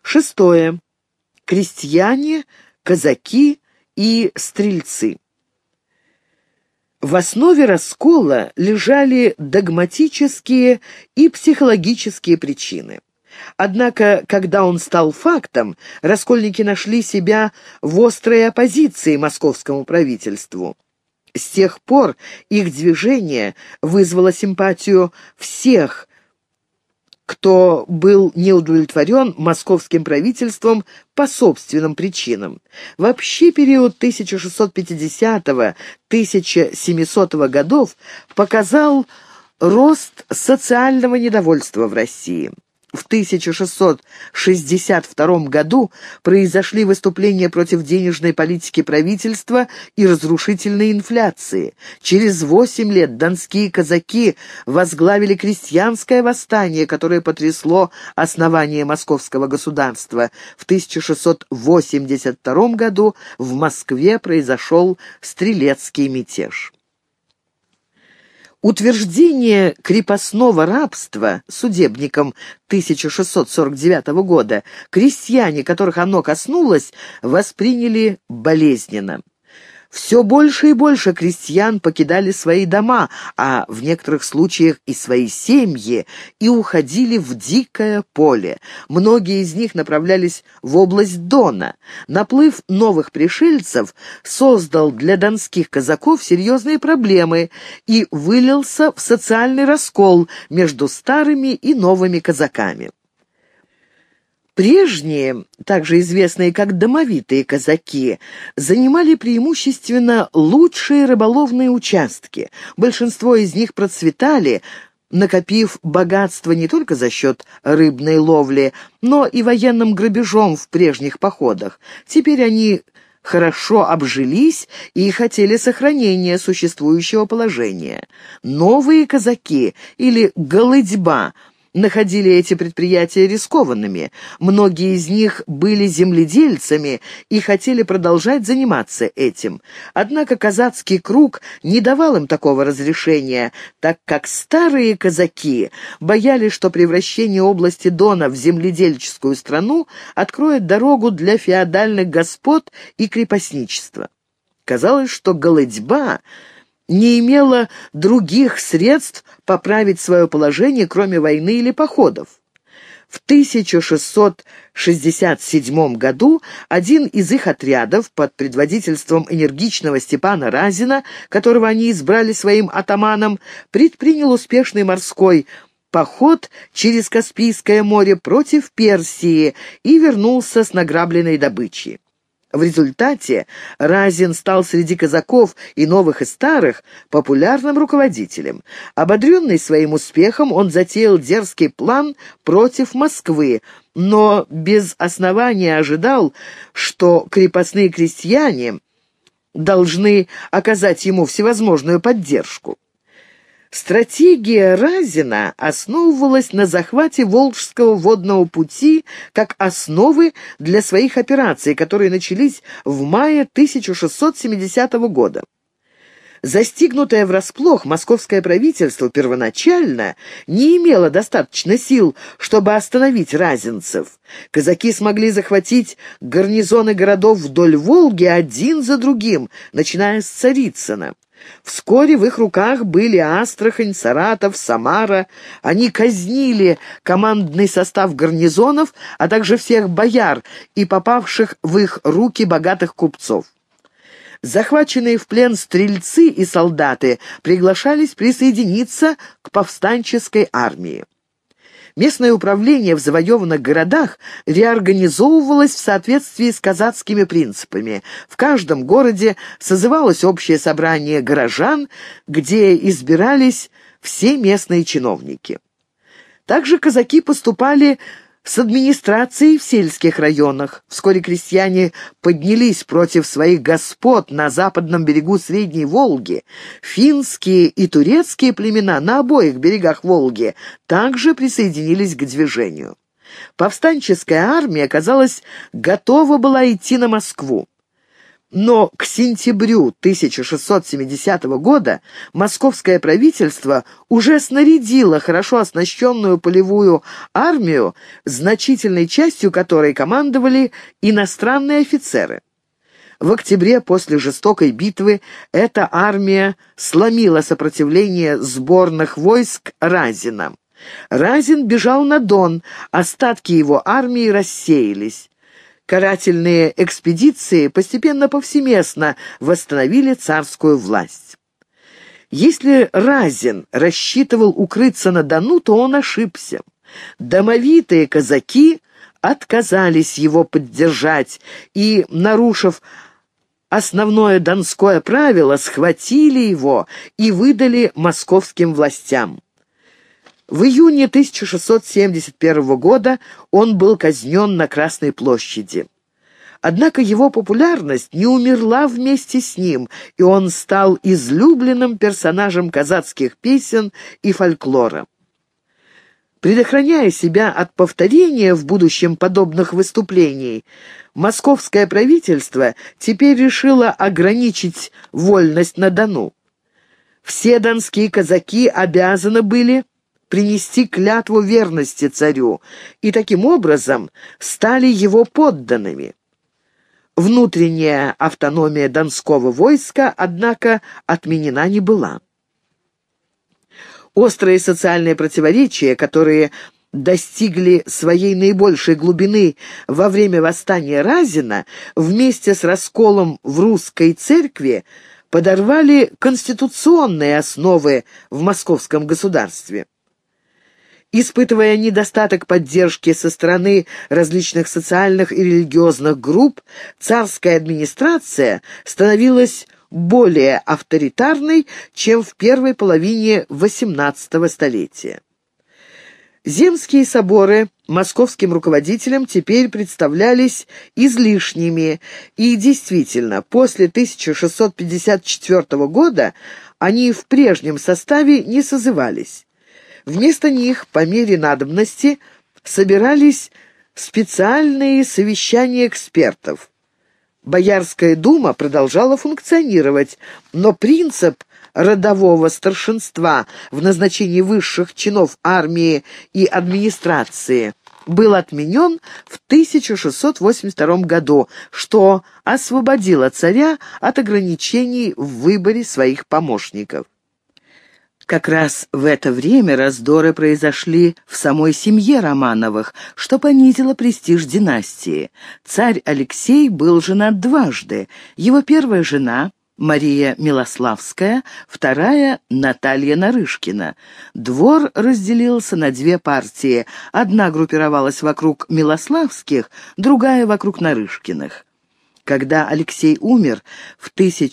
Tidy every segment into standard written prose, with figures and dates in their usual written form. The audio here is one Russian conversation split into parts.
Шестое. Крестьяне, казаки и стрельцы. В основе раскола лежали догматические и психологические причины. Однако, когда он стал фактом, раскольники нашли себя в острой оппозиции московскому правительству. С тех пор их движение вызвало симпатию всех, кто был не удовлетворен московским правительством по собственным причинам. Вообще период 1650-1700 годов показал рост социального недовольства в России. В 1662 году произошли выступления против денежной политики правительства и разрушительной инфляции. Через 8 лет донские казаки возглавили крестьянское восстание, которое потрясло основание московского государства. В 1682 году в Москве произошел стрелецкий мятеж. Утверждение крепостного рабства судебником 1649 года крестьяне, которых оно коснулось, восприняли болезненно. Все больше и больше крестьян покидали свои дома, а в некоторых случаях и свои семьи, и уходили в дикое поле. Многие из них направлялись в область Дона. Наплыв новых пришельцев создал для донских казаков серьезные проблемы и вылился в социальный раскол между старыми и новыми казаками. Прежние, также известные как домовитые казаки, занимали преимущественно лучшие рыболовные участки. Большинство из них процветали, накопив богатство не только за счет рыбной ловли, но и военным грабежом в прежних походах. Теперь они хорошо обжились и хотели сохранения существующего положения. Новые казаки, или голыдьба, находили эти предприятия рискованными. Многие из них были земледельцами и хотели продолжать заниматься этим. Однако казацкий круг не давал им такого разрешения, так как старые казаки боялись, что превращение области Дона в земледельческую страну откроет дорогу для феодальных господ и крепостничества. Казалось, что голыдьба не имела других средств поправить свое положение, кроме войны или походов. В 1667 году один из их отрядов под предводительством энергичного Степана Разина, которого они избрали своим атаманом, предпринял успешный морской поход через Каспийское море против Персии и вернулся с награбленной добычей. В результате Разин стал среди казаков, и новых, и старых, популярным руководителем. Ободренный своим успехом, он затеял дерзкий план против Москвы, но без основания ожидал, что крепостные крестьяне должны оказать ему всевозможную поддержку. Стратегия Разина основывалась на захвате Волжского водного пути как основы для своих операций, которые начались в мае 1670 года. Застигнутое врасплох, московское правительство первоначально не имело достаточно сил, чтобы остановить разинцев. Казаки смогли захватить гарнизоны городов вдоль Волги один за другим, начиная с Царицына. Вскоре в их руках были Астрахань, Саратов, Самара. Они казнили командный состав гарнизонов, а также всех бояр и попавших в их руки богатых купцов. Захваченные в плен стрельцы и солдаты приглашались присоединиться к повстанческой армии. Местное управление в завоеванных городах реорганизовывалось в соответствии с казацкими принципами. В каждом городе созывалось общее собрание горожан, где избирались все местные чиновники. Также казаки поступали с администрацией в сельских районах. Вскоре крестьяне поднялись против своих господ на западном берегу Средней Волги. Финские и турецкие племена на обоих берегах Волги также присоединились к движению. Повстанческая армия, казалось, готова была идти на Москву. Но к сентябрю 1670 года московское правительство уже снарядило хорошо оснащенную полевую армию, значительной частью которой командовали иностранные офицеры. В октябре после жестокой битвы эта армия сломила сопротивление сборных войск Разина. Разин бежал на Дон, остатки его армии рассеялись. Карательные экспедиции постепенно повсеместно восстановили царскую власть. Если Разин рассчитывал укрыться на Дону, то он ошибся. Домовитые казаки отказались его поддержать и, нарушив основное донское правило, схватили его и выдали московским властям. В июне 1671 года он был казнен на Красной площади. Однако его популярность не умерла вместе с ним, и он стал излюбленным персонажем казацких песен и фольклора. Предохраняя себя от повторения в будущем подобных выступлений, московское правительство теперь решило ограничить вольность на Дону. Все донские казаки обязаны были принести клятву верности царю и таким образом стали его подданными. Внутренняя автономия донского войска, однако, отменена не была. Острые социальные противоречия, которые достигли своей наибольшей глубины во время восстания Разина, вместе с расколом в русской церкви подорвали конституционные основы в московском государстве. Испытывая недостаток поддержки со стороны различных социальных и религиозных групп, царская администрация становилась более авторитарной, чем в первой половине XVIII столетия. Земские соборы московским руководителям теперь представлялись излишними, и действительно, после 1654 года они в прежнем составе не созывались. Вместо них, по мере надобности, собирались специальные совещания экспертов. Боярская дума продолжала функционировать, но принцип родового старшинства в назначении высших чинов армии и администрации был отменен в 1682 году, что освободило царя от ограничений в выборе своих помощников. Как раз в это время раздоры произошли в самой семье Романовых, что понизило престиж династии. Царь Алексей был женат дважды. Его первая жена Мария Милославская, вторая Наталья Нарышкина. Двор разделился на две партии. Одна группировалась вокруг Милославских, другая вокруг Нарышкиных. Когда Алексей умер в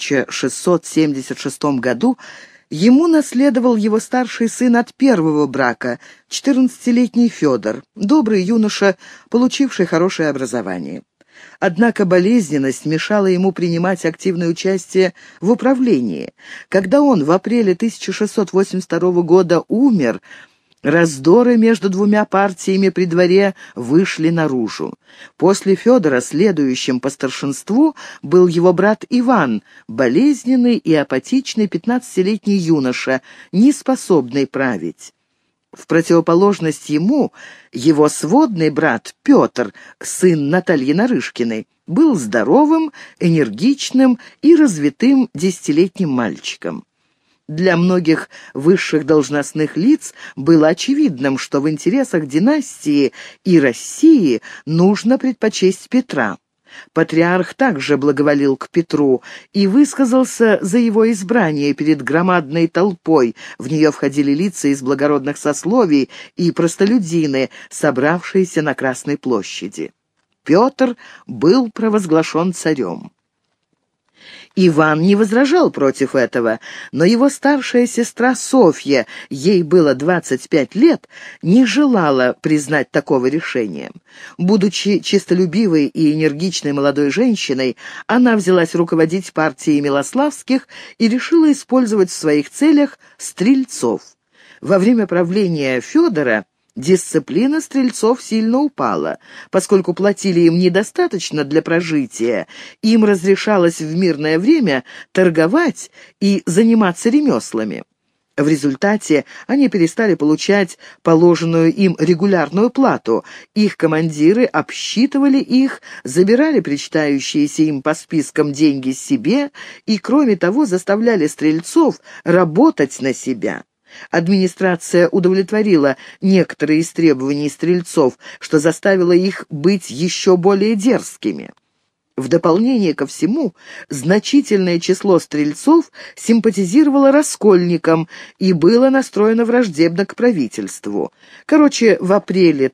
1676 году, ему наследовал его старший сын от первого брака, 14-летний Федор, добрый юноша, получивший хорошее образование. Однако болезненность мешала ему принимать активное участие в управлении. Когда он в апреле 1682 года умер, раздоры между двумя партиями при дворе вышли наружу. После Федора следующим по старшинству был его брат Иван, болезненный и апатичный 15-летний юноша, неспособный править. В противоположность ему, его сводный брат Петр, сын Натальи Нарышкиной, был здоровым, энергичным и развитым 10-летним мальчиком. Для многих высших должностных лиц было очевидным, что в интересах династии и России нужно предпочесть Петра. Патриарх также благоволил к Петру и высказался за его избрание перед громадной толпой. В нее входили лица из благородных сословий и простолюдины, собравшиеся на Красной площади. Петр был провозглашен царем. Иван не возражал против этого, но его старшая сестра Софья, ей было 25 лет, не желала признать такого решения. Будучи честолюбивой и энергичной молодой женщиной, она взялась руководить партией Милославских и решила использовать в своих целях стрельцов. Во время правления Федора Дисциплина стрельцов сильно упала. Поскольку платили им недостаточно для прожития, им разрешалось в мирное время торговать и заниматься ремеслами. В результате они перестали получать положенную им регулярную плату. Их командиры обсчитывали их, забирали причитающиеся им по спискам деньги себе и, кроме того, заставляли стрельцов работать на себя. Администрация удовлетворила некоторые из требований стрельцов, что заставило их быть еще более дерзкими. В дополнение ко всему, значительное число стрельцов симпатизировало раскольникам и было настроено враждебно к правительству. Короче, в апреле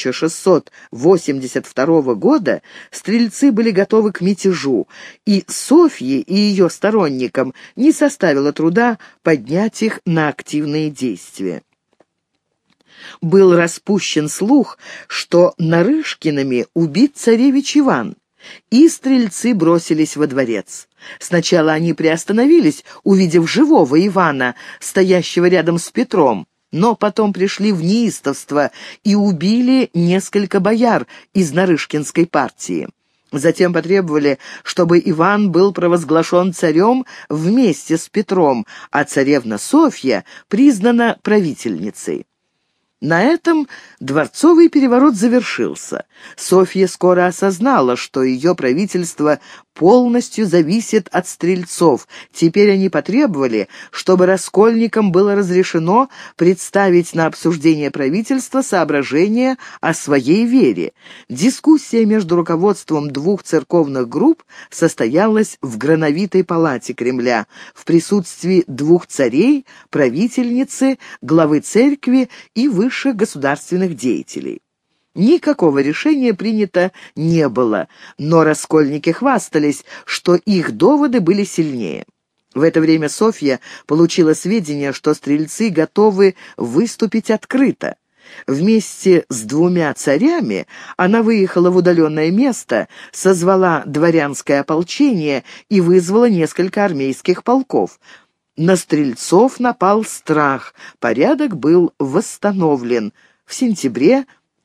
1682 года стрельцы были готовы к мятежу, и Софье и ее сторонникам не составило труда поднять их на активные действия. Был распущен слух, что Нарышкиными убит царевич Иван, и стрельцы бросились во дворец. Сначала они приостановились, увидев живого Ивана, стоящего рядом с Петром, но потом пришли в неистовство и убили несколько бояр из Нарышкинской партии. Затем потребовали, чтобы Иван был провозглашен царем вместе с Петром, а царевна Софья признана правительницей. На этом дворцовый переворот завершился. Софья скоро осознала, что ее правительство полностью зависит от стрельцов. Теперь они потребовали, чтобы раскольникам было разрешено представить на обсуждение правительства соображения о своей вере. Дискуссия между руководством двух церковных групп состоялась в Грановитой палате Кремля в присутствии двух царей, правительницы, главы церкви и высших государственных деятелей. Никакого решения принято не было, но раскольники хвастались, что их доводы были сильнее. В это время Софья получила сведения, что стрельцы готовы выступить открыто. Вместе с двумя царями она выехала в удаленное место, созвала дворянское ополчение и вызвала несколько армейских полков. На стрельцов напал страх, порядок был восстановлен в сентябре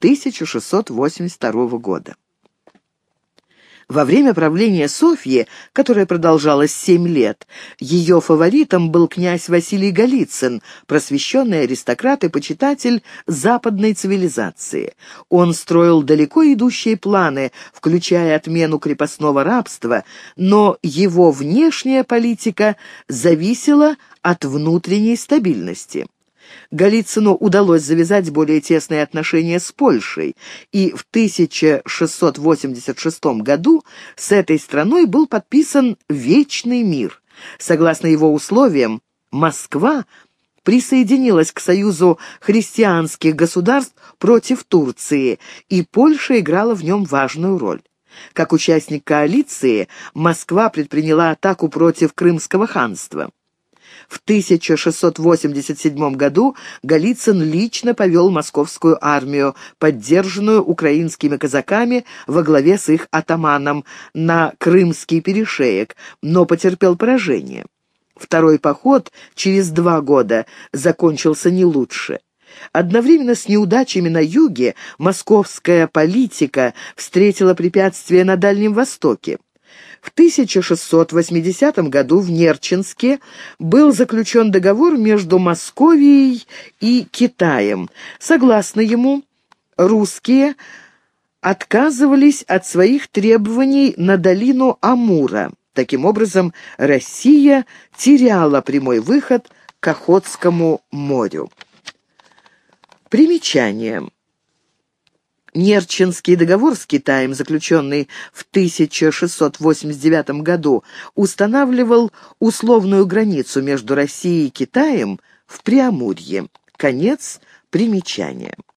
1682 года. Во время правления Софьи, которое продолжалось 7 лет, ее фаворитом был князь Василий Голицын, просвещенный аристократ и почитатель западной цивилизации. Он строил далеко идущие планы, включая отмену крепостного рабства, но его внешняя политика зависела от внутренней стабильности. Голицыну удалось завязать более тесные отношения с Польшей, и в 1686 году с этой страной был подписан Вечный мир. Согласно его условиям, Москва присоединилась к союзу христианских государств против Турции, и Польша играла в нем важную роль. Как участник коалиции, Москва предприняла атаку против Крымского ханства. В 1687 году Голицын лично повел московскую армию, поддержанную украинскими казаками во главе с их атаманом, на Крымский перешеек, но потерпел поражение. Второй поход через 2 года закончился не лучше. Одновременно с неудачами на юге московская политика встретила препятствия на Дальнем Востоке. В 1680 году в Нерчинске был заключен договор между Московией и Китаем. Согласно ему, русские отказывались от своих требований на долину Амура. Таким образом, Россия теряла прямой выход к Охотскому морю. Примечание. Нерчинский договор с Китаем, заключенный в 1689 году, устанавливал условную границу между Россией и Китаем в Преамурье. Конец примечания.